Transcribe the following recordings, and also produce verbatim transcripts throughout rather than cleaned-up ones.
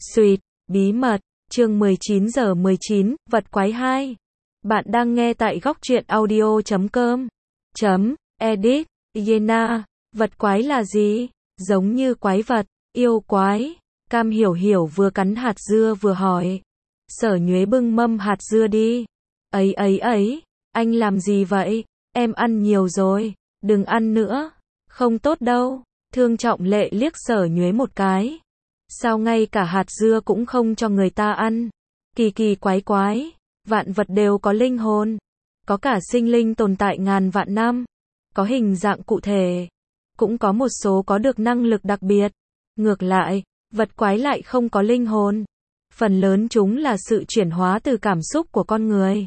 Sweet, bí mật, chương mười chín giờ mười chín, vật quái hai. Bạn đang nghe tại góc truyện audio chấm com. Chấm, edit, Yena, vật quái là gì? Giống như quái vật, yêu quái. Cam Hiểu Hiểu vừa cắn hạt dưa vừa hỏi. Sở Nhuế bưng mâm hạt dưa đi. Ấy ấy ấy, anh làm gì vậy? Em ăn nhiều rồi, đừng ăn nữa. Không tốt đâu. Thương Trọng Lệ liếc Sở Nhuế một cái. Sao ngay cả hạt dưa cũng không cho người ta ăn? Kỳ kỳ quái quái, vạn vật đều có linh hồn. Có cả sinh linh tồn tại ngàn vạn năm. Có hình dạng cụ thể. Cũng có một số có được năng lực đặc biệt. Ngược lại, vật quái lại không có linh hồn. Phần lớn chúng là sự chuyển hóa từ cảm xúc của con người.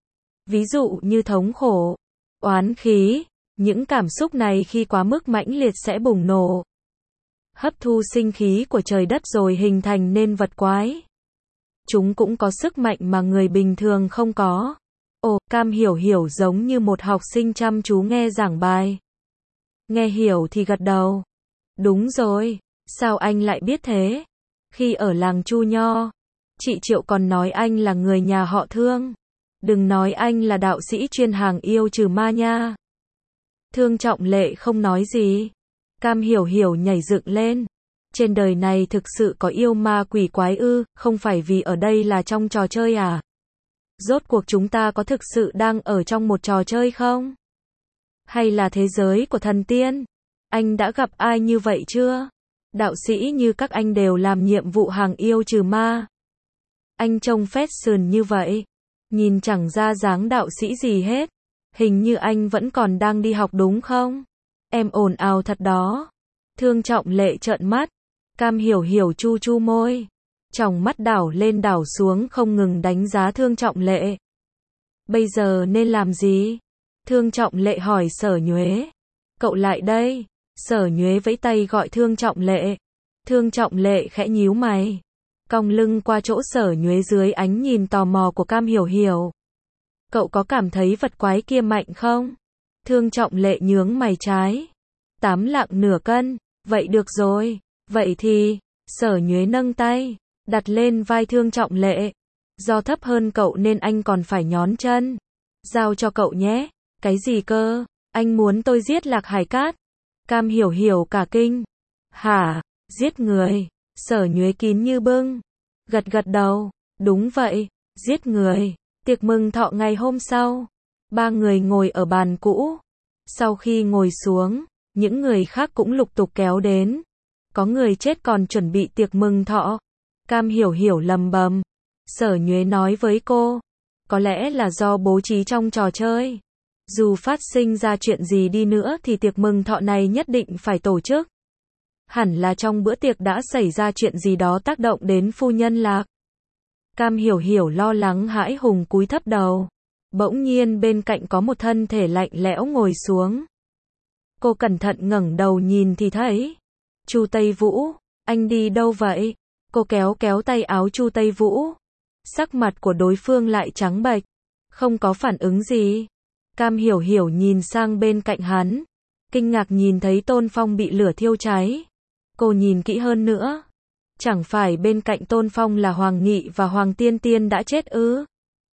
Ví dụ như thống khổ, oán khí, những cảm xúc này khi quá mức mãnh liệt sẽ bùng nổ. Hấp thu sinh khí của trời đất rồi hình thành nên vật quái. Chúng cũng có sức mạnh mà người bình thường không có. Ồ, Cam Hiểu Hiểu giống như một học sinh chăm chú nghe giảng bài. Nghe hiểu thì gật đầu. Đúng rồi, sao anh lại biết thế? Khi ở làng Chu Nho, chị Triệu còn nói anh là người nhà họ Thương. Đừng nói anh là đạo sĩ chuyên hàng yêu trừ ma nha. Thương Trọng Lệ không nói gì. Cam Hiểu Hiểu nhảy dựng lên. Trên đời này thực sự có yêu ma quỷ quái ư, không phải vì ở đây là trong trò chơi à? Rốt cuộc chúng ta có thực sự đang ở trong một trò chơi không? Hay là thế giới của thần tiên? Anh đã gặp ai như vậy chưa? Đạo sĩ như các anh đều làm nhiệm vụ hàng yêu trừ ma. Anh trông fashion như vậy. Nhìn chẳng ra dáng đạo sĩ gì hết. Hình như anh vẫn còn đang đi học đúng không? Em ồn ào thật đó. Thương Trọng Lệ trợn mắt. Cam Hiểu Hiểu chu chu môi. Tròng mắt đảo lên đảo xuống không ngừng đánh giá Thương Trọng Lệ. Bây giờ nên làm gì? Thương Trọng Lệ hỏi Sở Nhuế. Cậu lại đây. Sở Nhuế vẫy tay gọi Thương Trọng Lệ. Thương Trọng Lệ khẽ nhíu mày. Cong lưng qua chỗ Sở Nhuế dưới ánh nhìn tò mò của Cam Hiểu Hiểu. Cậu có cảm thấy vật quái kia mạnh không? Thương Trọng Lệ nhướng mày trái. Tám lạng nửa cân. Vậy được rồi. Vậy thì, Sở Nhuế nâng tay, đặt lên vai Thương Trọng Lệ. Do thấp hơn cậu nên anh còn phải nhón chân. Giao cho cậu nhé. Cái gì cơ? Anh muốn tôi giết Lạc Hải Cát? Cam Hiểu Hiểu cả kinh. Hả? Giết người? Sở Nhuế kín như bưng. Gật gật đầu. Đúng vậy. Giết người. Tiệc mừng thọ ngày hôm sau. Ba người ngồi ở bàn cũ. Sau khi ngồi xuống, những người khác cũng lục tục kéo đến. Có người chết còn chuẩn bị tiệc mừng thọ. Cam Hiểu Hiểu lầm bầm. Sở Nhuế nói với cô. Có lẽ là do bố trí trong trò chơi. Dù phát sinh ra chuyện gì đi nữa thì tiệc mừng thọ này nhất định phải tổ chức. Hẳn là trong bữa tiệc đã xảy ra chuyện gì đó tác động đến phu nhân Lạc. Cam Hiểu Hiểu lo lắng hãi hùng cúi thấp đầu. Bỗng nhiên bên cạnh có một thân thể lạnh lẽo ngồi xuống. Cô cẩn thận ngẩng đầu nhìn thì thấy. Chu Tây Vũ, anh đi đâu vậy? Cô kéo kéo tay áo Chu Tây Vũ. Sắc mặt của đối phương lại trắng bệch. Không có phản ứng gì. Cam Hiểu Hiểu nhìn sang bên cạnh hắn. Kinh ngạc nhìn thấy Tôn Phong bị lửa thiêu cháy. Cô nhìn kỹ hơn nữa. Chẳng phải bên cạnh Tôn Phong là Hoàng Nghị và Hoàng Tiên Tiên đã chết ư?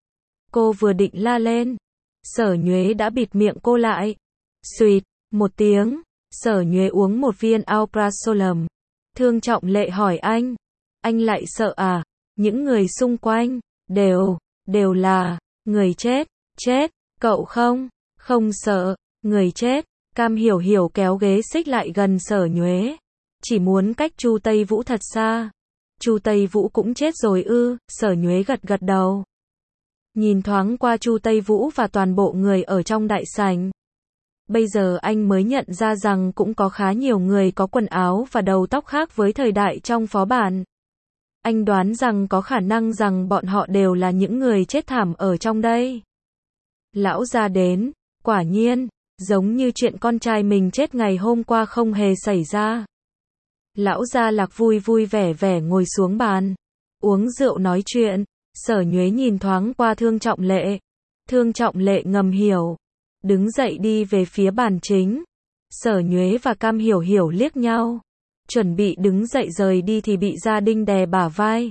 Cô vừa định la lên. Sở Nhuế đã bịt miệng cô lại. Xuyệt, một tiếng. Sở Nhuế uống một viên Alprazolam. Thương Trọng Lệ hỏi anh. Anh lại sợ à? Những người xung quanh, đều, đều là, người chết, chết, cậu không, không sợ, người chết. Cam Hiểu Hiểu kéo ghế xích lại gần Sở Nhuế. Chỉ muốn cách Chu Tây Vũ thật xa. Chu Tây Vũ cũng chết rồi ư? Sở Nhuế gật gật đầu. Nhìn thoáng qua Chu Tây Vũ và toàn bộ người ở trong đại sảnh. Bây giờ anh mới nhận ra rằng cũng có khá nhiều người có quần áo và đầu tóc khác với thời đại trong phó bản. Anh đoán rằng có khả năng rằng bọn họ đều là những người chết thảm ở trong đây. Lão gia đến, quả nhiên, giống như chuyện con trai mình chết ngày hôm qua không hề xảy ra. Lão gia Lạc vui vui vẻ vẻ ngồi xuống bàn, uống rượu nói chuyện. Sở Nhuế nhìn thoáng qua Thương Trọng Lệ. Thương Trọng Lệ ngầm hiểu. Đứng dậy đi về phía bàn chính. Sở Nhuế và Cam Hiểu Hiểu liếc nhau. chuẩn bị đứng dậy rời đi thì bị Gia Đinh đè bả vai.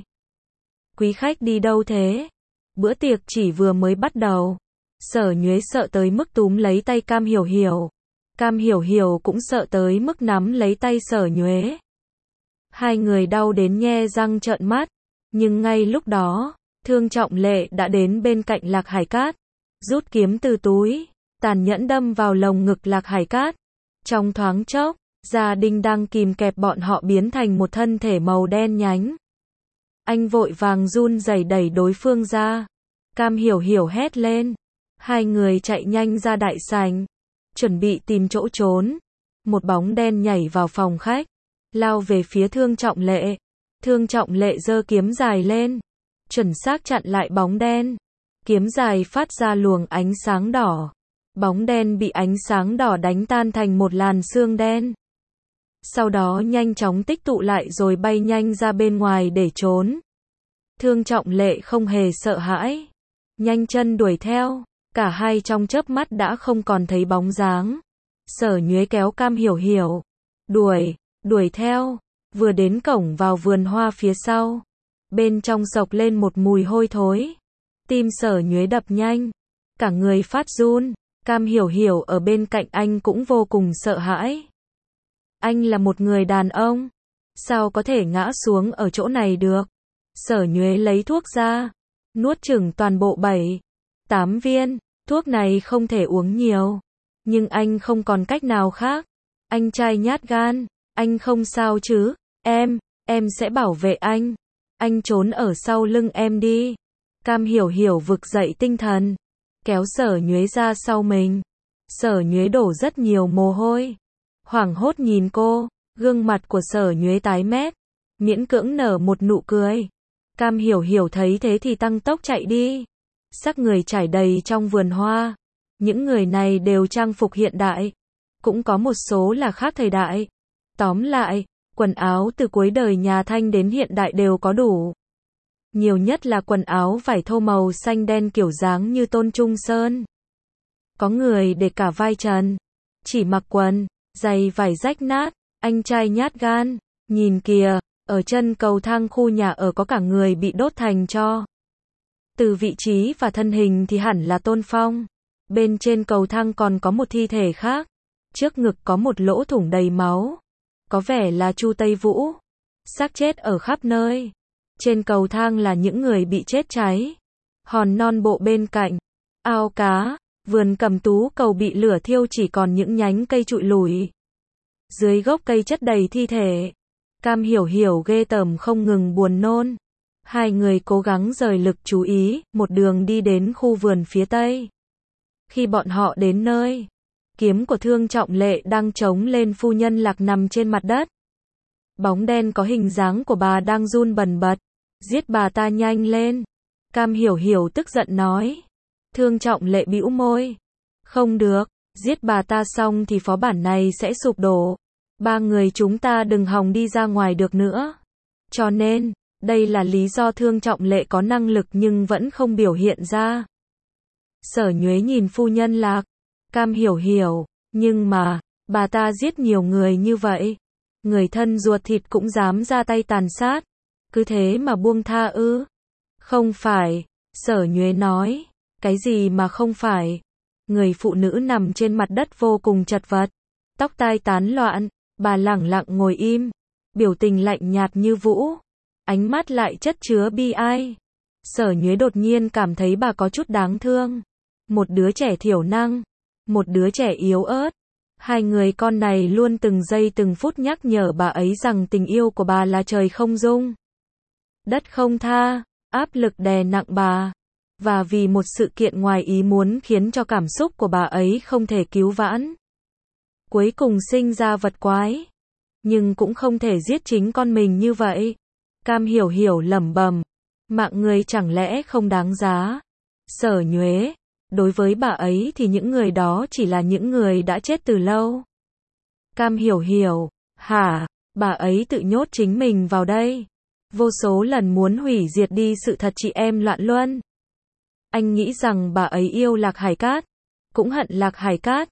Quý khách đi đâu thế? Bữa tiệc chỉ vừa mới bắt đầu. Sở Nhuế sợ tới mức túm lấy tay Cam Hiểu Hiểu. Cam Hiểu Hiểu cũng sợ tới mức nắm lấy tay Sở Nhuế. Hai người đau đến nhe răng trợn mắt. Nhưng ngay lúc đó, Thương Trọng Lệ đã đến bên cạnh Lạc Hải Cát. Rút kiếm từ túi, tàn nhẫn đâm vào lồng ngực Lạc Hải Cát. Trong thoáng chốc, Gia Đinh đang kìm kẹp bọn họ biến thành một thân thể màu đen nhánh. Anh vội vàng run rẩy đẩy đối phương ra. Cam Hiểu Hiểu hét lên. Hai người chạy nhanh ra đại sảnh, chuẩn bị tìm chỗ trốn. Một bóng đen nhảy vào phòng khách, lao về phía Thương Trọng Lệ. Thương Trọng Lệ giơ kiếm dài lên, chuẩn xác chặn lại bóng đen. Kiếm dài phát ra luồng ánh sáng đỏ. Bóng đen bị ánh sáng đỏ đánh tan thành một làn sương đen. Sau đó nhanh chóng tích tụ lại rồi bay nhanh ra bên ngoài để trốn. Thương Trọng Lệ không hề sợ hãi, nhanh chân đuổi theo. Cả hai trong chớp mắt đã không còn thấy bóng dáng. Sở Nhuế kéo Cam Hiểu Hiểu, đuổi, đuổi theo. Vừa đến cổng vào vườn hoa phía sau, bên trong xộc lên một mùi hôi thối. Tim Sở Nhuế đập nhanh, cả người phát run. Cam Hiểu Hiểu ở bên cạnh anh cũng vô cùng sợ hãi. Anh là một người đàn ông, sao có thể ngã xuống ở chỗ này được? Sở Nhuế lấy thuốc ra, nuốt chửng toàn bộ bảy, tám viên. Thuốc này không thể uống nhiều, nhưng anh không còn cách nào khác. Anh trai nhát gan, anh không sao chứ? Em, em sẽ bảo vệ anh. Anh trốn ở sau lưng em đi. Cam Hiểu Hiểu vực dậy tinh thần, kéo Sở Nhuế ra sau mình. Sở Nhuế đổ rất nhiều mồ hôi, hoảng hốt nhìn cô. Gương mặt của Sở Nhuế tái mét, miễn cưỡng nở một nụ cười. Cam Hiểu Hiểu thấy thế thì tăng tốc chạy đi. Xác người trải đầy trong vườn hoa. Những người này đều trang phục hiện đại, cũng có một số là khác thời đại. Tóm lại, quần áo từ cuối đời nhà Thanh đến hiện đại đều có đủ. Nhiều nhất là quần áo vải thô màu xanh đen kiểu dáng như Tôn Trung Sơn. Có người để cả vai trần, chỉ mặc quần, giày vải rách nát. Anh trai nhát gan, nhìn kìa, ở chân cầu thang khu nhà ở có cả người bị đốt thành tro. Từ vị trí và thân hình thì hẳn là Tôn Phong. Bên trên cầu thang còn có một thi thể khác. Trước ngực có một lỗ thủng đầy máu. Có vẻ là Chu Tây Vũ. Xác chết ở khắp nơi. Trên cầu thang là những người bị chết cháy. Hòn non bộ bên cạnh, ao cá, vườn cẩm tú cầu bị lửa thiêu chỉ còn những nhánh cây trụi lủi. Dưới gốc cây chất đầy thi thể. Cam Hiểu Hiểu ghê tởm không ngừng buồn nôn. Hai người cố gắng rời lực chú ý, một đường đi đến khu vườn phía tây. Khi bọn họ đến nơi, kiếm của Thương Trọng Lệ đang chống lên phu nhân Lạc nằm trên mặt đất. Bóng đen có hình dáng của bà đang run bần bật. Giết bà ta nhanh lên. Cam Hiểu Hiểu tức giận nói. Thương Trọng Lệ bĩu môi. Không được, giết bà ta xong thì phó bản này sẽ sụp đổ. Ba người chúng ta đừng hòng đi ra ngoài được nữa. Cho nên, đây là lý do Thương Trọng Lệ có năng lực nhưng vẫn không biểu hiện ra. Sở Nhuế nhìn phu nhân Lạc. Cam Hiểu Hiểu, nhưng mà, bà ta giết nhiều người như vậy. Người thân ruột thịt cũng dám ra tay tàn sát. Cứ thế mà buông tha ư? Không phải, Sở Nhuế nói. Cái gì mà không phải? Người phụ nữ nằm trên mặt đất vô cùng chật vật. Tóc tai tán loạn, bà lẳng lặng ngồi im. Biểu tình lạnh nhạt như vũ. Ánh mắt lại chất chứa bi ai. Sở Nhuế đột nhiên cảm thấy bà có chút đáng thương. Một đứa trẻ thiểu năng. Một đứa trẻ yếu ớt. Hai người con này luôn từng giây từng phút nhắc nhở bà ấy rằng tình yêu của bà là trời không dung, đất không tha, áp lực đè nặng bà. Và vì một sự kiện ngoài ý muốn khiến cho cảm xúc của bà ấy không thể cứu vãn. Cuối cùng sinh ra vật quái. Nhưng cũng không thể giết chính con mình như vậy. Cam Hiểu Hiểu lẩm bẩm. Mạng người chẳng lẽ không đáng giá? Sở Nhuế. Đối với bà ấy thì những người đó chỉ là những người đã chết từ lâu. Cam Hiểu Hiểu. Hả? Bà ấy tự nhốt chính mình vào đây. Vô số lần muốn hủy diệt đi sự thật chị em loạn luân. Anh nghĩ rằng bà ấy yêu Lạc Hải Cát. Cũng hận Lạc Hải Cát.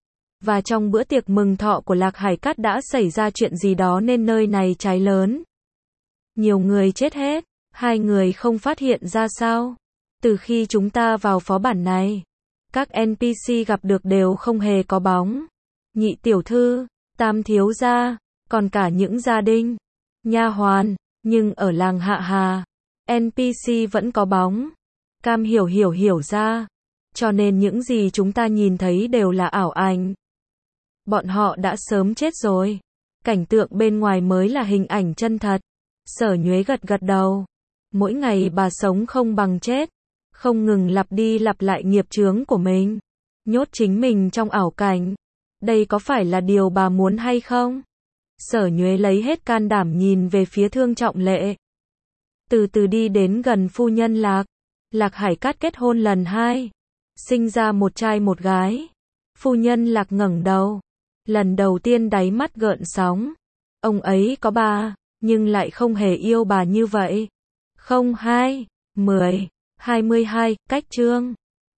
Và trong bữa tiệc mừng thọ của Lạc Hải Cát đã xảy ra chuyện gì đó nên nơi này cháy lớn. Nhiều người chết hết. Hai người không phát hiện ra sao? Từ khi chúng ta vào phó bản này, các en pê xê gặp được đều không hề có bóng. Nhị tiểu thư, tam thiếu gia, còn cả những gia đình, nha hoàn, nhưng ở làng Hạ Hà, en pê xê vẫn có bóng. Cam hiểu hiểu hiểu ra. Cho nên những gì chúng ta nhìn thấy đều là ảo ảnh. Bọn họ đã sớm chết rồi. Cảnh tượng bên ngoài mới là hình ảnh chân thật. Sở Nhuế gật gật đầu. Mỗi ngày bà sống không bằng chết. Không ngừng lặp đi lặp lại nghiệp chướng của mình. Nhốt chính mình trong ảo cảnh. Đây có phải là điều bà muốn hay không? Sở Nhuế lấy hết can đảm nhìn về phía Thương Trọng Lệ. Từ từ đi đến gần phu nhân Lạc. Lạc Hải Cát kết hôn lần hai. Sinh ra một trai một gái. Phu nhân Lạc ngẩng đầu. Lần đầu tiên đáy mắt gợn sóng. Ông ấy có bà, nhưng lại không hề yêu bà như vậy. Không hai, mười, hai mươi hai, cách chương.